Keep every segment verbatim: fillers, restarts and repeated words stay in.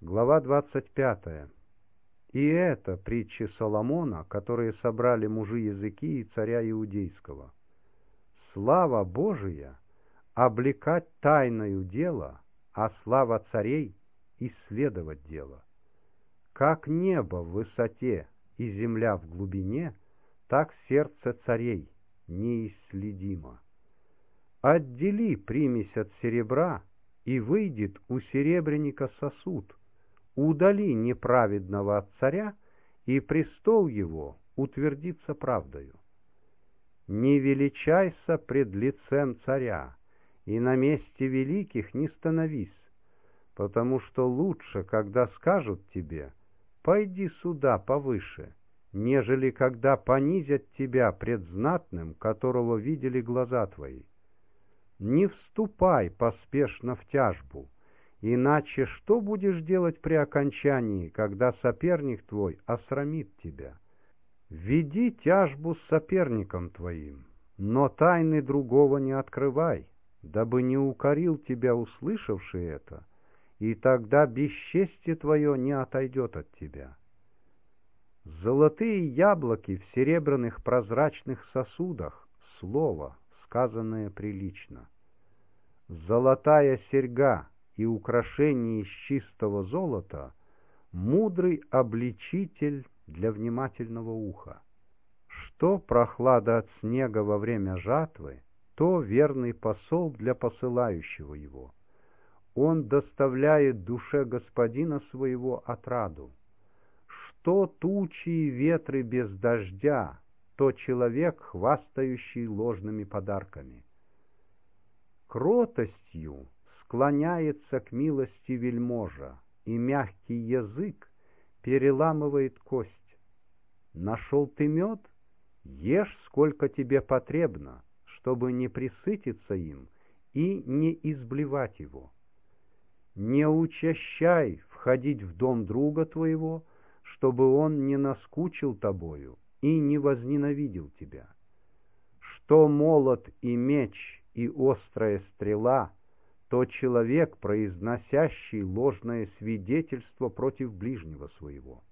Глава двадцать пятая. И это притчи Соломона, которые собрали мужи языки и царя Иудейского. Слава Божия — облекать тайною дело, а слава царей — исследовать дело. Как небо в высоте и земля в глубине, так сердце царей неисследимо. Отдели примесь от серебра, и выйдет у серебряника сосуд. Удали неправедного от царя, и престол его утвердится правдою. Не величайся пред лицем царя, и на месте великих не становись, потому что лучше, когда скажут тебе: пойди сюда повыше, нежели когда понизят тебя пред знатным, которого видели глаза твои. Не вступай поспешно в тяжбу, иначе что будешь делать при окончании, когда соперник твой осрамит тебя? Веди тяжбу с соперником твоим, но тайны другого не открывай, дабы не укорил тебя услышавший это, и тогда бесчестие твое не отойдет от тебя. Золотые яблоки в серебряных прозрачных сосудах — слово, сказанное прилично. Золотая серьга и украшение из чистого золота — мудрый обличитель для внимательного уха. Что прохлада от снега во время жатвы, то верный посол для посылающего его. Он доставляет душе господина своего отраду. Что тучи и ветры без дождя, то человек, хвастающий ложными подарками. Кротостью склоняется к милости вельможа, и мягкий язык переламывает кость. Нашел ты мед? Ешь, сколько тебе потребно, чтобы не пресытиться им и не изблевать его. Не учащай входить в дом друга твоего, чтобы он не наскучил тобою и не возненавидел тебя. Что молот и меч и острая стрела, то человек, произносящий ложное свидетельство против ближнего своего.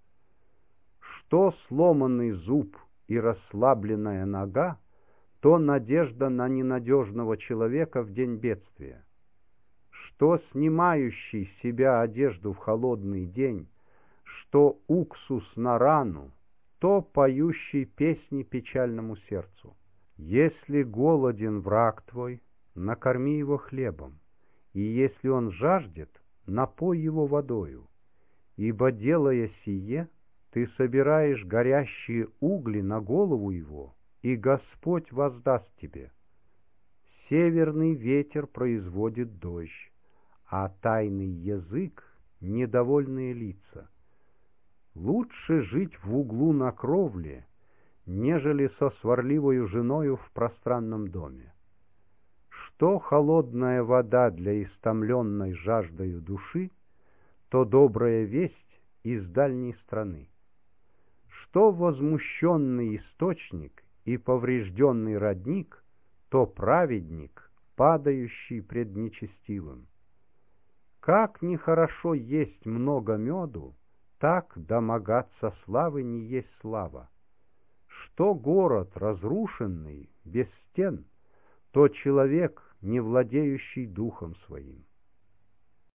Что сломанный зуб и расслабленная нога, то надежда на ненадежного человека в день бедствия. Что снимающий с себя одежду в холодный день, что уксус на рану, то поющий песни печальному сердцу. Если голоден враг твой, накорми его хлебом, и если он жаждет, напой его водою, ибо, делая сие, ты собираешь горящие угли на голову его, и Господь воздаст тебе. Северный ветер производит дождь, а тайный язык — недовольные лица. Лучше жить в углу на кровле, нежели со сварливою женою в пространном доме. Что холодная вода для истомленной жаждою души, то добрая весть из дальней страны. Что возмущенный источник и поврежденный родник, то праведник, падающий пред нечестивым. Как нехорошо есть много меду, так домогаться славы не есть слава. Что город разрушенный, без стен, то человек, не владеющий духом своим.